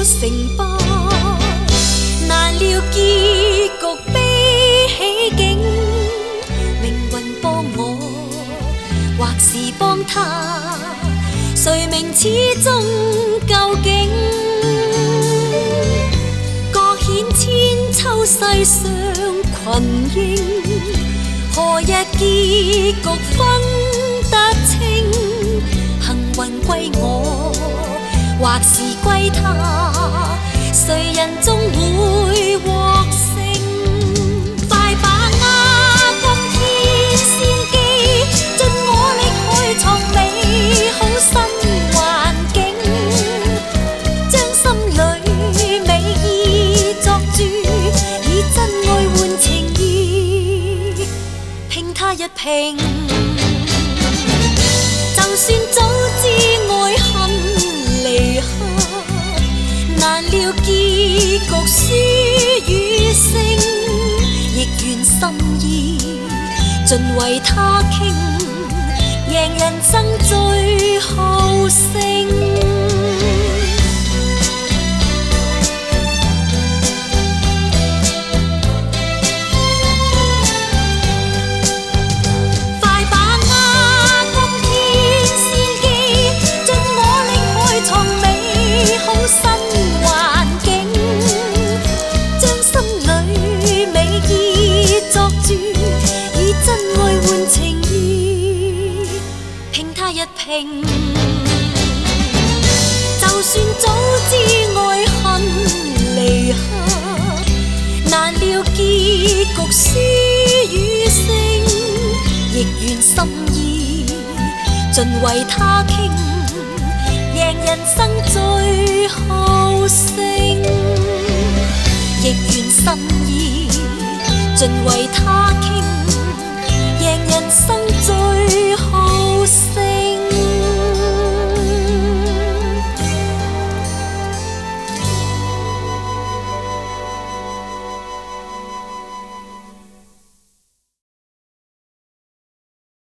成败，难料結局悲喜境。命運幫我，或是幫他，誰明始終究竟？各顯千秋世上群英，何日結局分得清？幸運歸我，或是歸他，誰人終會獲勝？快把握今天先機，盡我力去創美好新環境，將心裏美意作主，以真愛換情意，拼他一拼。就算早知愛恨離合，難料結局輸與勝，亦願心意盡為他傾，贏人生最後勝。就算早知愛恨離合，難料結局輸與勝，亦願心意盡為他傾，贏人生最後勝。亦願心意盡為他傾，贏人生最後